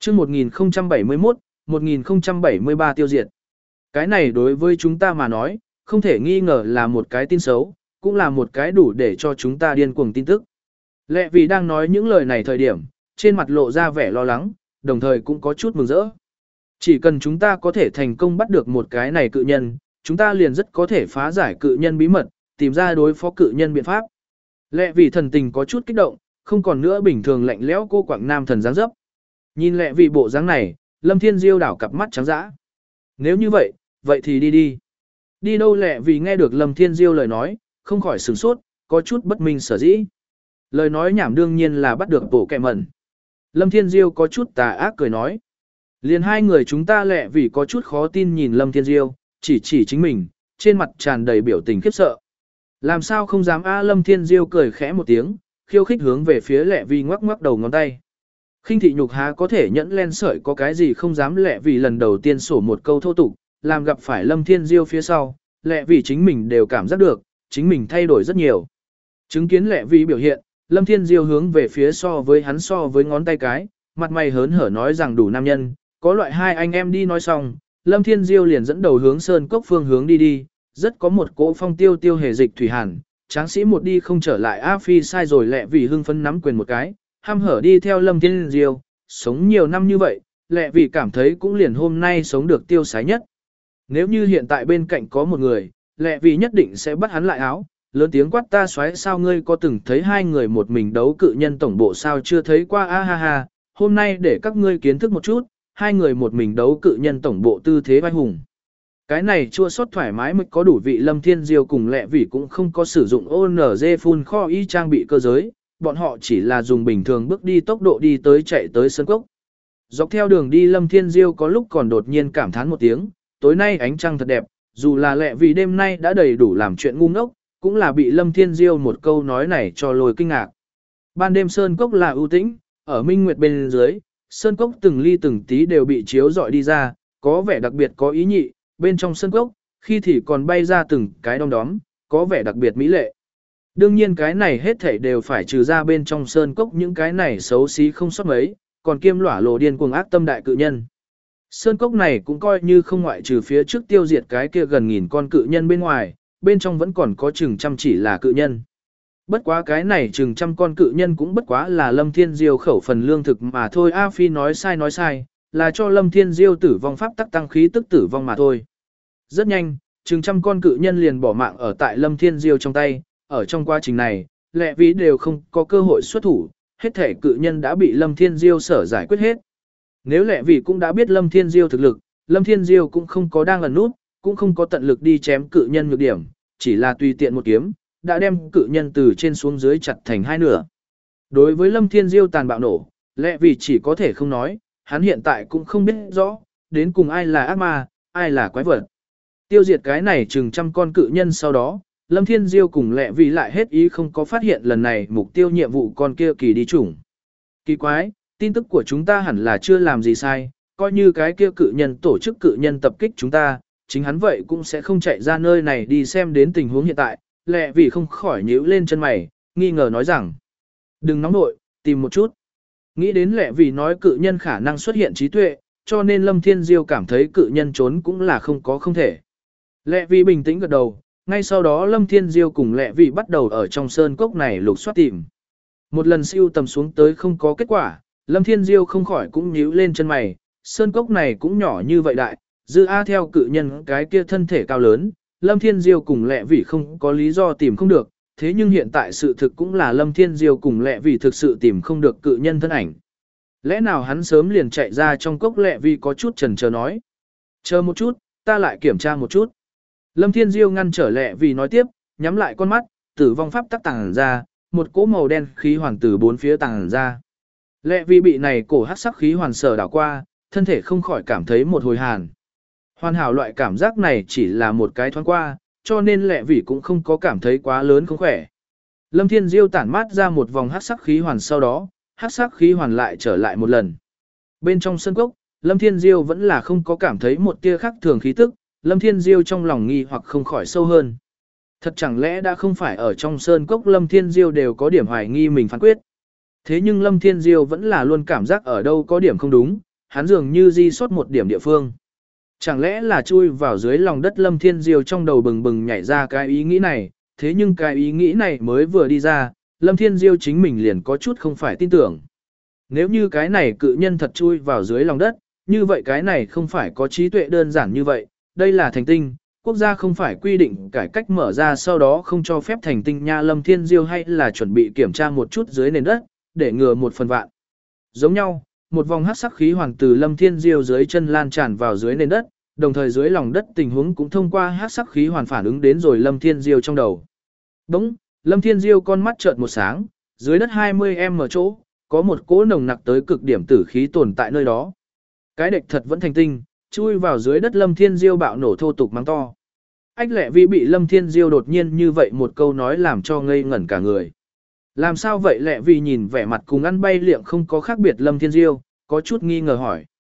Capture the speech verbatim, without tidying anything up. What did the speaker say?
chương một nghìn không trăm bảy mươi mốt, một nghìn không trăm bảy mươi ba tiêu diệt. Cái này đối với chúng ta mà nói, không thể nghi ngờ là một cái tin xấu, cũng là một cái đủ để cho chúng ta điên cuồng tin tức. Lệ vì đang nói những lời này thời điểm, trên mặt lộ ra vẻ lo lắng, đồng thời cũng có chút mừng rỡ. Chỉ cần chúng ta có thể thành công bắt được một cái này cự nhân, chúng ta liền rất có thể phá giải cự nhân bí mật, tìm ra đối phó cự nhân biện pháp. Lệ vì thần tình có chút kích động, không còn nữa bình thường lạnh lẽo cô quạng nam thần dáng dấp. Nhìn lệ vì bộ dáng này, Lâm Thiên Diêu đảo cặp mắt trắng dã. Nếu như vậy, vậy thì đi đi. Đi đâu lệ vì nghe được Lâm Thiên Diêu lời nói, không khỏi sửng sốt, có chút bất minh sở dĩ. Lời nói nhảm đương nhiên là bắt được bổ kẹ mẩn. Lâm Thiên Diêu có chút tà ác cười nói. Liền hai người chúng ta lệ vì có chút khó tin nhìn Lâm Thiên Diêu, chỉ chỉ chính mình, trên mặt tràn đầy biểu tình khiếp sợ. Làm sao không dám a Lâm Thiên Diêu cười khẽ một tiếng, khiêu khích hướng về phía lệ vì ngoắc ngoắc đầu ngón tay. Khinh thị nhục há có thể nhẫn len sợi có cái gì không dám lệ vì lần đầu tiên sổ một câu thô tục, làm gặp phải Lâm Thiên Diêu phía sau, lệ vì chính mình đều cảm giác được, chính mình thay đổi rất nhiều. Chứng kiến lệ vì biểu hiện, Lâm Thiên Diêu hướng về phía so với hắn so với ngón tay cái, mặt mày hớn hở nói rằng đủ nam nhân, có loại hai anh em đi nói xong, Lâm Thiên Diêu liền dẫn đầu hướng sơn cốc phương hướng đi đi, rất có một cỗ phong tiêu tiêu hề dịch thủy hàn, tráng sĩ một đi không trở lại A Phi sai rồi lẹ vì hưng phấn nắm quyền một cái, ham hở đi theo Lâm Thiên Diêu, sống nhiều năm như vậy, lẹ vì cảm thấy cũng liền hôm nay sống được tiêu sái nhất. Nếu như hiện tại bên cạnh có một người, lẹ vì nhất định sẽ bắt hắn lại áo, lớn tiếng quát ta xoáy sao ngươi có từng thấy hai người một mình đấu cự nhân tổng bộ sao chưa thấy qua a ha ha, hôm nay để các ngươi kiến thức một chút, hai người một mình đấu cự nhân tổng bộ tư thế vai hùng. Cái này chua xót thoải mái mới có đủ vị. Lâm Thiên Diêu cùng lẹ vì cũng không có sử dụng ô en giê phun kho y trang bị cơ giới, bọn họ chỉ là dùng bình thường bước đi tốc độ đi tới chạy tới sân cốc. Dọc theo đường đi Lâm Thiên Diêu có lúc còn đột nhiên cảm thán một tiếng, tối nay ánh trăng thật đẹp, dù là lẹ vì đêm nay đã đầy đủ làm chuyện ngu ngốc, cũng là bị Lâm Thiên Diêu một câu nói này cho lôi kinh ngạc. Ban đêm sơn cốc là ưu tĩnh, ở minh nguyệt bên dưới, sơn cốc từng ly từng tí đều bị chiếu rọi đi ra, có vẻ đặc biệt có ý nhị, bên trong sơn cốc, khi thì còn bay ra từng cái đom đóm, có vẻ đặc biệt mỹ lệ. Đương nhiên cái này hết thảy đều phải trừ ra bên trong sơn cốc những cái này xấu xí không sót mấy, còn kiêm lỏa lộ điên cuồng ác tâm đại cự nhân. Sơn cốc này cũng coi như không ngoại trừ phía trước tiêu diệt cái kia gần nghìn con cự nhân bên ngoài, bên trong vẫn còn có chừng trăm chỉ là cự nhân. Bất quá cái này chừng trăm con cự nhân cũng bất quá là Lâm Thiên Diêu khẩu phần lương thực mà thôi. A Phi nói sai nói sai, là cho Lâm Thiên Diêu tử vong pháp tắc tăng khí tức tử vong mà thôi. Rất nhanh, chừng trăm con cự nhân liền bỏ mạng ở tại Lâm Thiên Diêu trong tay, ở trong quá trình này, lẹ vĩ đều không có cơ hội xuất thủ, hết thể cự nhân đã bị Lâm Thiên Diêu sở giải quyết hết. Nếu lẹ vĩ cũng đã biết Lâm Thiên Diêu thực lực, Lâm Thiên Diêu cũng không có đang ẩn nút, cũng không có tận lực đi chém cự nhân nhược điểm, chỉ là tùy tiện một kiếm, đã đem cự nhân từ trên xuống dưới chặt thành hai nửa. Đối với Lâm Thiên Diêu tàn bạo nổ, lẽ vì chỉ có thể không nói, hắn hiện tại cũng không biết rõ, đến cùng ai là ác ma, ai là quái vật. Tiêu diệt cái này chừng trăm con cự nhân sau đó, Lâm Thiên Diêu cùng lẽ vì lại hết ý không có phát hiện lần này mục tiêu nhiệm vụ con kia kỳ đi chủng. Kỳ quái, tin tức của chúng ta hẳn là chưa làm gì sai, coi như cái kia cự nhân tổ chức cự nhân tập kích chúng ta, chính hắn vậy cũng sẽ không chạy ra nơi này đi xem đến tình huống hiện tại, lẹ vì không khỏi nhíu lên chân mày, nghi ngờ nói rằng, đừng nóng nội, tìm một chút. Nghĩ đến lẹ vì nói cự nhân khả năng xuất hiện trí tuệ, cho nên Lâm Thiên Diêu cảm thấy cự nhân trốn cũng là không có không thể. Lẹ vì bình tĩnh gật đầu, ngay sau đó Lâm Thiên Diêu cùng lẹ vì bắt đầu ở trong sơn cốc này lục soát tìm. Một lần siêu tầm xuống tới không có kết quả, Lâm Thiên Diêu không khỏi cũng nhíu lên chân mày, sơn cốc này cũng nhỏ như vậy đại, dư A theo cự nhân cái kia thân thể cao lớn, Lâm Thiên Diêu cùng lẹ vì không có lý do tìm không được, thế nhưng hiện tại sự thực cũng là Lâm Thiên Diêu cùng lẹ vì thực sự tìm không được cự nhân thân ảnh. Lẽ nào hắn sớm liền chạy ra trong cốc lẹ vì có chút chần chờ nói. Chờ một chút, ta lại kiểm tra một chút. Lâm Thiên Diêu ngăn trở lẹ vì nói tiếp, nhắm lại con mắt, tử vong pháp tắc tàng ra, một cỗ màu đen khí hoàn từ bốn phía tàng ra. Lẹ vì bị này cổ hắc sắc khí hoàn sở đảo qua, thân thể không khỏi cảm thấy một hồi hàn. Hoàn hảo loại cảm giác này chỉ là một cái thoáng qua, cho nên lẹ vì cũng không có cảm thấy quá lớn không khỏe. Lâm Thiên Diêu tản mát ra một vòng hắc sắc khí hoàn sau đó, hắc sắc khí hoàn lại trở lại một lần. Bên trong sân cốc, Lâm Thiên Diêu vẫn là không có cảm thấy một tia khác thường khí tức, Lâm Thiên Diêu trong lòng nghi hoặc không khỏi sâu hơn. Thật chẳng lẽ đã không phải ở trong sơn cốc Lâm Thiên Diêu đều có điểm hoài nghi mình phán quyết. Thế nhưng Lâm Thiên Diêu vẫn là luôn cảm giác ở đâu có điểm không đúng, hắn dường như di sót một điểm địa phương. Chẳng lẽ là chui vào dưới lòng đất Lâm Thiên Diêu trong đầu bừng bừng nhảy ra cái ý nghĩ này, thế nhưng cái ý nghĩ này mới vừa đi ra, Lâm Thiên Diêu chính mình liền có chút không phải tin tưởng. Nếu như cái này cự nhân thật chui vào dưới lòng đất, như vậy cái này không phải có trí tuệ đơn giản như vậy, đây là thành tinh, quốc gia không phải quy định cải cách mở ra sau đó không cho phép thành tinh nha. Lâm Thiên Diêu hay là chuẩn bị kiểm tra một chút dưới nền đất, để ngừa một phần vạn. Giống nhau, một vòng hắc sắc khí hoàn từ Lâm Thiên Diêu dưới chân lan tràn vào dưới nền đất, đồng thời dưới lòng đất tình huống cũng thông qua hắc sắc khí hoàn phản ứng đến rồi Lâm Thiên Diêu trong đầu. Bỗng, Lâm Thiên Diêu con mắt trợn một sáng, dưới đất hai mươi mét chỗ, có một cỗ nồng nặc tới cực điểm tử khí tồn tại nơi đó. Cái đệch thật vẫn thành tinh, chui vào dưới đất. Lâm Thiên Diêu bạo nổ thô tục mắng to. Ách Lệ Vi bị Lâm Thiên Diêu đột nhiên như vậy một câu nói làm cho ngây ngẩn cả người. Làm sao vậy? Lệ Vi nhìn vẻ mặt cùng ăn bay liệng không có khác biệt Lâm Thiên Diêu, có chút nghi ngờ hỏi.